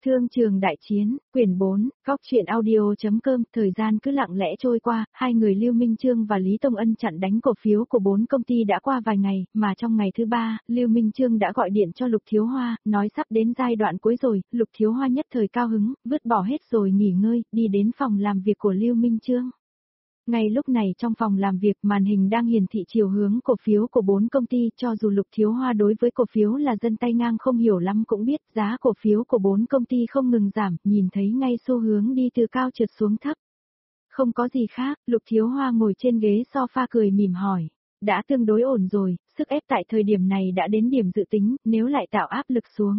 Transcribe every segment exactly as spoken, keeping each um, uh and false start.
Thương trường đại chiến, quyển bốn, góc truyện audio.com, thời gian cứ lặng lẽ trôi qua, hai người Lưu Minh Chương và Lý Tông Ân chặn đánh cổ phiếu của bốn công ty đã qua vài ngày, mà trong ngày thứ ba, Lưu Minh Chương đã gọi điện cho Lục Thiếu Hoa, nói sắp đến giai đoạn cuối rồi, Lục Thiếu Hoa nhất thời cao hứng, vứt bỏ hết rồi nghỉ ngơi, đi đến phòng làm việc của Lưu Minh Chương. Ngay lúc này trong phòng làm việc màn hình đang hiển thị chiều hướng cổ phiếu của bốn công ty, cho dù Lục Thiếu Hoa đối với cổ phiếu là dân tay ngang không hiểu lắm cũng biết giá cổ phiếu của bốn công ty không ngừng giảm, nhìn thấy ngay xu hướng đi từ cao trượt xuống thấp. Không có gì khác, Lục Thiếu Hoa ngồi trên ghế sofa cười mỉm hỏi, đã tương đối ổn rồi, sức ép tại thời điểm này đã đến điểm dự tính, nếu lại tạo áp lực xuống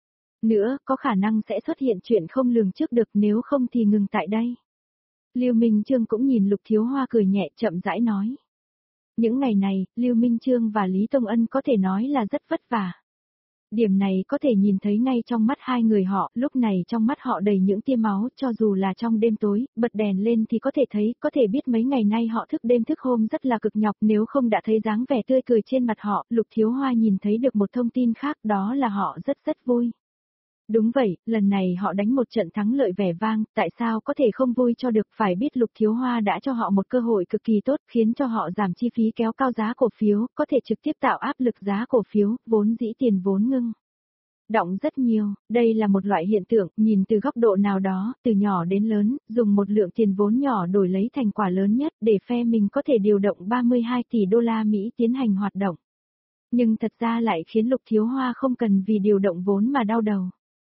nữa, có khả năng sẽ xuất hiện chuyện không lường trước được, nếu không thì ngừng tại đây. Lưu Minh Chương cũng nhìn Lục Thiếu Hoa cười nhẹ chậm rãi nói. Những ngày này, Lưu Minh Chương và Lý Tông Ân có thể nói là rất vất vả. Điểm này có thể nhìn thấy ngay trong mắt hai người họ, lúc này trong mắt họ đầy những tia máu, cho dù là trong đêm tối, bật đèn lên thì có thể thấy, có thể biết mấy ngày nay họ thức đêm thức hôm rất là cực nhọc, nếu không đã thấy dáng vẻ tươi cười trên mặt họ, Lục Thiếu Hoa nhìn thấy được một thông tin khác, đó là họ rất rất vui. Đúng vậy, lần này họ đánh một trận thắng lợi vẻ vang, tại sao có thể không vui cho được, phải biết Lục Thiếu Hoa đã cho họ một cơ hội cực kỳ tốt, khiến cho họ giảm chi phí kéo cao giá cổ phiếu, có thể trực tiếp tạo áp lực giá cổ phiếu, vốn dĩ tiền vốn ngưng động rất nhiều, đây là một loại hiện tượng, nhìn từ góc độ nào đó, từ nhỏ đến lớn, dùng một lượng tiền vốn nhỏ đổi lấy thành quả lớn nhất, để phe mình có thể điều động ba mươi hai tỷ đô la Mỹ tiến hành hoạt động. Nhưng thật ra lại khiến Lục Thiếu Hoa không cần vì điều động vốn mà đau đầu.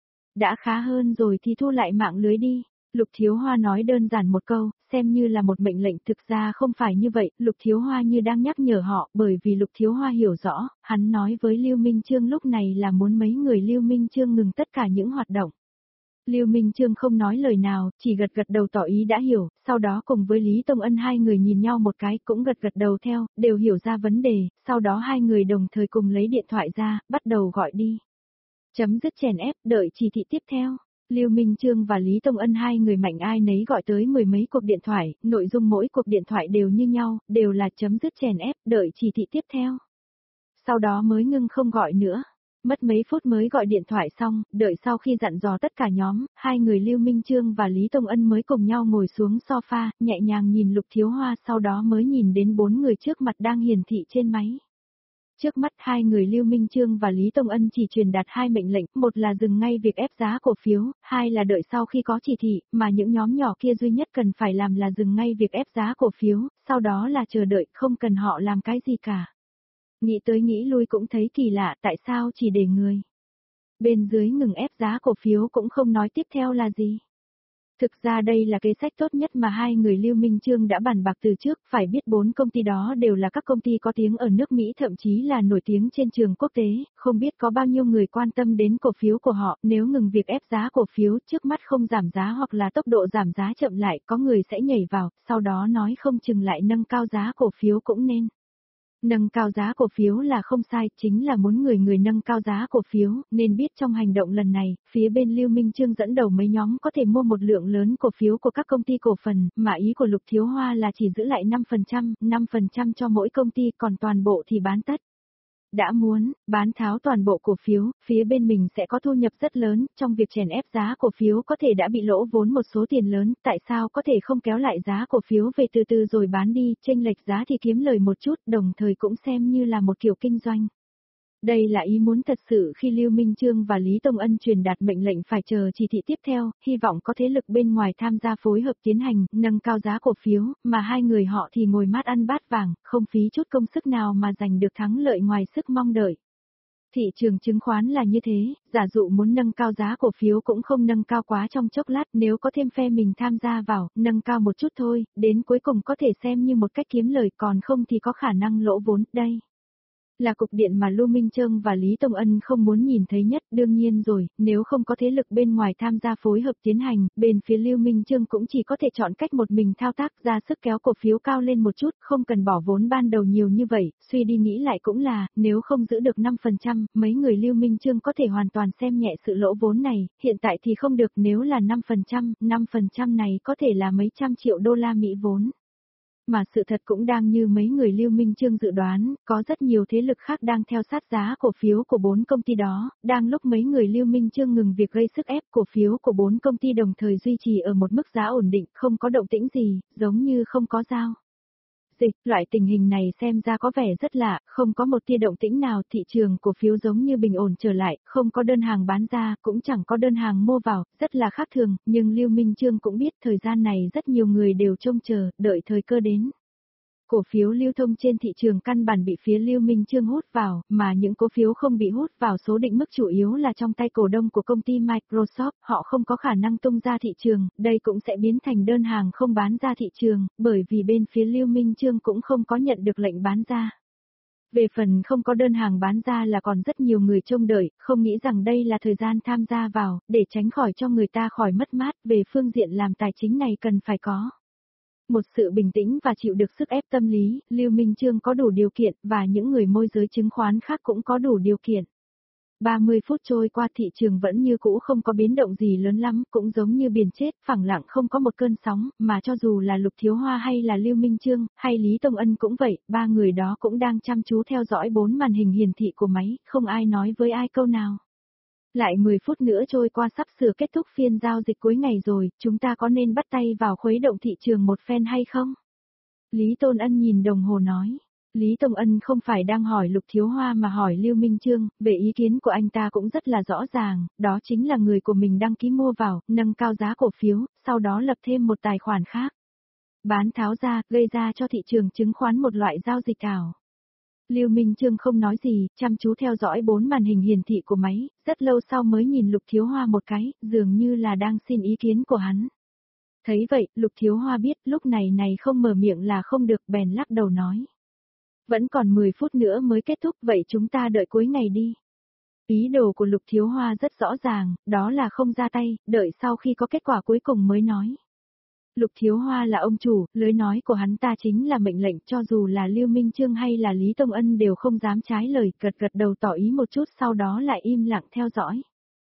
Đã khá hơn rồi thì thu lại mạng lưới đi. Lục Thiếu Hoa nói đơn giản một câu, xem như là một mệnh lệnh, thực ra không phải như vậy, Lục Thiếu Hoa như đang nhắc nhở họ, bởi vì Lục Thiếu Hoa hiểu rõ, hắn nói với Lưu Minh Chương lúc này là muốn mấy người Lưu Minh Chương ngừng tất cả những hoạt động. Lưu Minh Chương không nói lời nào, chỉ gật gật đầu tỏ ý đã hiểu, sau đó cùng với Lý Tông Ân hai người nhìn nhau một cái, cũng gật gật đầu theo, đều hiểu ra vấn đề, sau đó hai người đồng thời cùng lấy điện thoại ra, bắt đầu gọi đi. Chấm dứt chèn ép, đợi chỉ thị tiếp theo. Lưu Minh Chương và Lý Tông Ân hai người mạnh ai nấy gọi tới mười mấy cuộc điện thoại, nội dung mỗi cuộc điện thoại đều như nhau, đều là chấm dứt chèn ép, đợi chỉ thị tiếp theo. Sau đó mới ngưng không gọi nữa. Mất mấy phút mới gọi điện thoại xong, đợi sau khi dặn dò tất cả nhóm, hai người Lưu Minh Chương và Lý Tông Ân mới cùng nhau ngồi xuống sofa, nhẹ nhàng nhìn Lục Thiếu Hoa, sau đó mới nhìn đến bốn người trước mặt đang hiển thị trên máy. Trước mắt hai người Lưu Minh Chương và Lý Tông Ân chỉ truyền đạt hai mệnh lệnh, một là dừng ngay việc ép giá cổ phiếu, hai là đợi sau khi có chỉ thị, mà những nhóm nhỏ kia duy nhất cần phải làm là dừng ngay việc ép giá cổ phiếu, sau đó là chờ đợi, không cần họ làm cái gì cả. Nghĩ tới nghĩ lui cũng thấy kỳ lạ, tại sao chỉ để người bên dưới ngừng ép giá cổ phiếu cũng không nói tiếp theo là gì. Thực ra đây là kế sách tốt nhất mà hai người Lưu Minh Chương đã bàn bạc từ trước, phải biết bốn công ty đó đều là các công ty có tiếng ở nước Mỹ, thậm chí là nổi tiếng trên trường quốc tế, không biết có bao nhiêu người quan tâm đến cổ phiếu của họ, nếu ngừng việc ép giá cổ phiếu trước mắt không giảm giá hoặc là tốc độ giảm giá chậm lại, có người sẽ nhảy vào, sau đó nói không chừng lại nâng cao giá cổ phiếu cũng nên. Nâng cao giá cổ phiếu là không sai, chính là muốn người người nâng cao giá cổ phiếu, nên biết trong hành động lần này, phía bên Lưu Minh Chương dẫn đầu mấy nhóm có thể mua một lượng lớn cổ phiếu của các công ty cổ phần, mà ý của Lục Thiếu Hoa là chỉ giữ lại năm phần trăm, năm phần trăm cho mỗi công ty, còn toàn bộ thì bán tất. Đã muốn bán tháo toàn bộ cổ phiếu, phía bên mình sẽ có thu nhập rất lớn, trong việc chèn ép giá cổ phiếu có thể đã bị lỗ vốn một số tiền lớn, tại sao có thể không kéo lại giá cổ phiếu về từ từ rồi bán đi, chênh lệch giá thì kiếm lời một chút, đồng thời cũng xem như là một kiểu kinh doanh. Đây là ý muốn thật sự khi Lưu Minh Chương và Lý Tông Ân truyền đạt mệnh lệnh phải chờ chỉ thị tiếp theo, hy vọng có thế lực bên ngoài tham gia phối hợp tiến hành, nâng cao giá cổ phiếu, mà hai người họ thì ngồi mát ăn bát vàng, không phí chút công sức nào mà giành được thắng lợi ngoài sức mong đợi. Thị trường chứng khoán là như thế, giả dụ muốn nâng cao giá cổ phiếu cũng không nâng cao quá trong chốc lát, nếu có thêm phe mình tham gia vào, nâng cao một chút thôi, đến cuối cùng có thể xem như một cách kiếm lời, còn không thì có khả năng lỗ vốn, đây là cục điện mà Lưu Minh Chương và Lý Tông Ân không muốn nhìn thấy nhất, đương nhiên rồi, nếu không có thế lực bên ngoài tham gia phối hợp tiến hành, bên phía Lưu Minh Chương cũng chỉ có thể chọn cách một mình thao tác ra sức kéo cổ phiếu cao lên một chút, không cần bỏ vốn ban đầu nhiều như vậy, suy đi nghĩ lại cũng là, nếu không giữ được năm phần trăm, mấy người Lưu Minh Chương có thể hoàn toàn xem nhẹ sự lỗ vốn này, hiện tại thì không được, nếu là năm phần trăm, năm phần trăm này có thể là mấy trăm triệu đô la Mỹ vốn. Mà sự thật cũng đang như mấy người Lưu Minh Chương dự đoán, có rất nhiều thế lực khác đang theo sát giá cổ phiếu của bốn công ty đó, đang lúc mấy người Lưu Minh Chương ngừng việc gây sức ép, cổ phiếu của bốn công ty đồng thời duy trì ở một mức giá ổn định, không có động tĩnh gì, giống như không có giao dịch. Loại tình hình này xem ra có vẻ rất lạ, không có một tia động tĩnh nào, thị trường cổ phiếu giống như bình ổn trở lại, không có đơn hàng bán ra, cũng chẳng có đơn hàng mua vào, rất là khác thường, nhưng Lưu Minh Chương cũng biết thời gian này rất nhiều người đều trông chờ, đợi thời cơ đến. Cổ phiếu lưu thông trên thị trường căn bản bị phía Lưu Minh Chương hút vào, mà những cổ phiếu không bị hút vào số định mức chủ yếu là trong tay cổ đông của công ty Microsoft, họ không có khả năng tung ra thị trường, đây cũng sẽ biến thành đơn hàng không bán ra thị trường, bởi vì bên phía Lưu Minh Chương cũng không có nhận được lệnh bán ra. Về phần không có đơn hàng bán ra là còn rất nhiều người trông đợi, không nghĩ rằng đây là thời gian tham gia vào, để tránh khỏi cho người ta khỏi mất mát, về phương diện làm tài chính này cần phải có một sự bình tĩnh và chịu được sức ép tâm lý, Lưu Minh Chương có đủ điều kiện và những người môi giới chứng khoán khác cũng có đủ điều kiện. ba mươi phút trôi qua thị trường vẫn như cũ không có biến động gì lớn lắm, cũng giống như biển chết, phẳng lặng không có một cơn sóng, mà cho dù là Lục Thiếu Hoa hay là Lưu Minh Chương, hay Lý Tông Ân cũng vậy, ba người đó cũng đang chăm chú theo dõi bốn màn hình hiển thị của máy, không ai nói với ai câu nào. Lại mười phút nữa trôi qua sắp sửa kết thúc phiên giao dịch cuối ngày rồi, chúng ta có nên bắt tay vào khuấy động thị trường một phen hay không? Lý Tôn Ân nhìn đồng hồ nói. Lý Tông Ân không phải đang hỏi Lục Thiếu Hoa mà hỏi Lưu Minh Chương, về ý kiến của anh ta cũng rất là rõ ràng, đó chính là người của mình đăng ký mua vào, nâng cao giá cổ phiếu, sau đó lập thêm một tài khoản khác. Bán tháo ra, gây ra cho thị trường chứng khoán một loại giao dịch ảo. Lưu Minh Chương không nói gì, chăm chú theo dõi bốn màn hình hiển thị của máy, rất lâu sau mới nhìn Lục Thiếu Hoa một cái, dường như là đang xin ý kiến của hắn. Thấy vậy, Lục Thiếu Hoa biết lúc này này không mở miệng là không được, bèn lắc đầu nói. Vẫn còn mười phút nữa mới kết thúc, vậy chúng ta đợi cuối ngày đi. Ý đồ của Lục Thiếu Hoa rất rõ ràng, đó là không ra tay, đợi sau khi có kết quả cuối cùng mới nói. Lục Thiếu Hoa là ông chủ, lưới nói của hắn ta chính là mệnh lệnh, cho dù là Lưu Minh Chương hay là Lý Tông Ân đều không dám trái lời, gật gật đầu tỏ ý một chút sau đó lại im lặng theo dõi.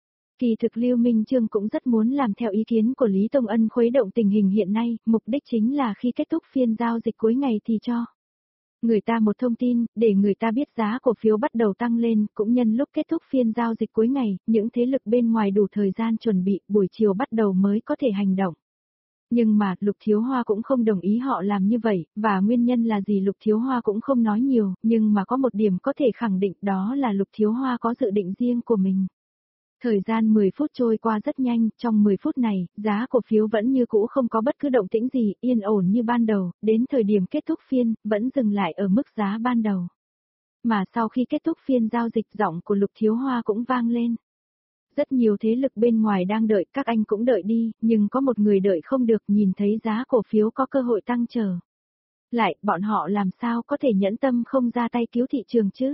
Kỳ thực Lưu Minh Chương cũng rất muốn làm theo ý kiến của Lý Tông Ân khuấy động tình hình hiện nay, mục đích chính là khi kết thúc phiên giao dịch cuối ngày thì cho người ta một thông tin, để người ta biết giá cổ phiếu bắt đầu tăng lên, cũng nhân lúc kết thúc phiên giao dịch cuối ngày, những thế lực bên ngoài đủ thời gian chuẩn bị, buổi chiều bắt đầu mới có thể hành động. Nhưng mà, Lục Thiếu Hoa cũng không đồng ý họ làm như vậy, và nguyên nhân là gì Lục Thiếu Hoa cũng không nói nhiều, nhưng mà có một điểm có thể khẳng định đó là Lục Thiếu Hoa có dự định riêng của mình. Thời gian mười phút trôi qua rất nhanh, trong mười phút này, giá cổ phiếu vẫn như cũ không có bất cứ động tĩnh gì, yên ổn như ban đầu, đến thời điểm kết thúc phiên, vẫn dừng lại ở mức giá ban đầu. Mà sau khi kết thúc phiên giao dịch, giọng của Lục Thiếu Hoa cũng vang lên. Rất nhiều thế lực bên ngoài đang đợi, các anh cũng đợi đi, nhưng có một người đợi không được, nhìn thấy giá cổ phiếu có cơ hội tăng trở lại, bọn họ làm sao có thể nhẫn tâm không ra tay cứu thị trường chứ?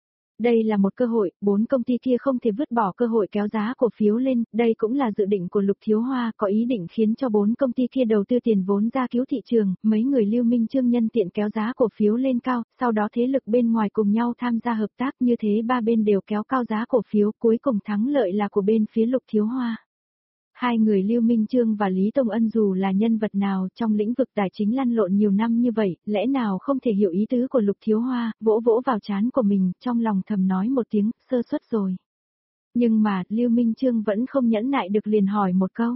Đây là một cơ hội, bốn công ty kia không thể vứt bỏ cơ hội kéo giá cổ phiếu lên, đây cũng là dự định của Lục Thiếu Hoa, có ý định khiến cho bốn công ty kia đầu tư tiền vốn ra cứu thị trường, mấy người Lưu Minh Chương nhân tiện kéo giá cổ phiếu lên cao, sau đó thế lực bên ngoài cùng nhau tham gia hợp tác, như thế ba bên đều kéo cao giá cổ phiếu, cuối cùng thắng lợi là của bên phía Lục Thiếu Hoa. Hai người Lưu Minh Chương và Lý Tông Ân dù là nhân vật nào trong lĩnh vực tài chính lăn lộn nhiều năm như vậy, lẽ nào không thể hiểu ý tứ của Lục Thiếu Hoa, vỗ vỗ vào trán của mình, trong lòng thầm nói một tiếng, sơ suất rồi. Nhưng mà, Lưu Minh Chương vẫn không nhẫn nại được liền hỏi một câu.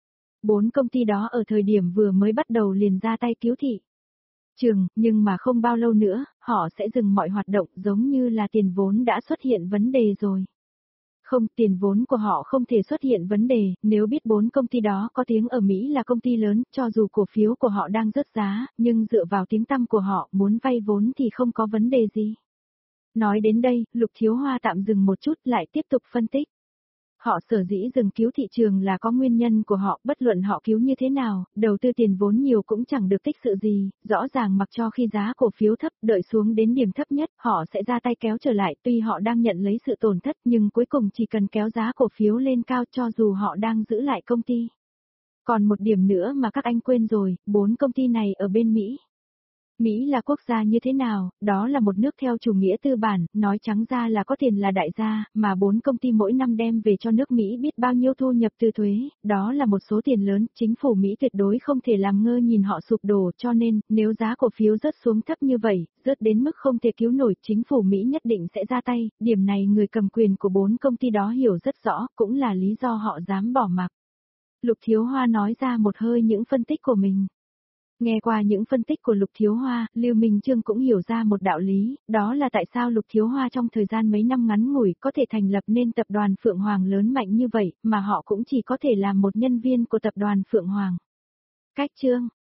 Bốn công ty đó ở thời điểm vừa mới bắt đầu liền ra tay cứu thị trường, nhưng mà không bao lâu nữa, họ sẽ dừng mọi hoạt động giống như là tiền vốn đã xuất hiện vấn đề rồi. Không, tiền vốn của họ không thể xuất hiện vấn đề, nếu biết bốn công ty đó có tiếng ở Mỹ là công ty lớn, cho dù cổ phiếu của họ đang rớt giá, nhưng dựa vào tiếng tăm của họ, muốn vay vốn thì không có vấn đề gì. Nói đến đây, Lục Thiếu Hoa tạm dừng một chút lại tiếp tục phân tích. Họ sở dĩ dừng cứu thị trường là có nguyên nhân của họ, bất luận họ cứu như thế nào, đầu tư tiền vốn nhiều cũng chẳng được tích sự gì, rõ ràng mặc cho khi giá cổ phiếu thấp, đợi xuống đến điểm thấp nhất, họ sẽ ra tay kéo trở lại, tuy họ đang nhận lấy sự tổn thất nhưng cuối cùng chỉ cần kéo giá cổ phiếu lên cao cho dù họ đang giữ lại công ty. Còn một điểm nữa mà các anh quên rồi, bốn công ty này ở bên Mỹ. Mỹ là quốc gia như thế nào, đó là một nước theo chủ nghĩa tư bản, nói trắng ra là có tiền là đại gia, mà bốn công ty mỗi năm đem về cho nước Mỹ biết bao nhiêu thu nhập từ thuế, đó là một số tiền lớn, chính phủ Mỹ tuyệt đối không thể làm ngơ nhìn họ sụp đổ, cho nên, nếu giá cổ phiếu rớt xuống thấp như vậy, rớt đến mức không thể cứu nổi, chính phủ Mỹ nhất định sẽ ra tay, điểm này người cầm quyền của bốn công ty đó hiểu rất rõ, cũng là lý do họ dám bỏ mặc. Lục Thiếu Hoa nói ra một hơi những phân tích của mình. Nghe qua những phân tích của Lục Thiếu Hoa, Lưu Minh Chương cũng hiểu ra một đạo lý, đó là tại sao Lục Thiếu Hoa trong thời gian mấy năm ngắn ngủi có thể thành lập nên tập đoàn Phượng Hoàng lớn mạnh như vậy, mà họ cũng chỉ có thể làm một nhân viên của tập đoàn Phượng Hoàng. Cách chương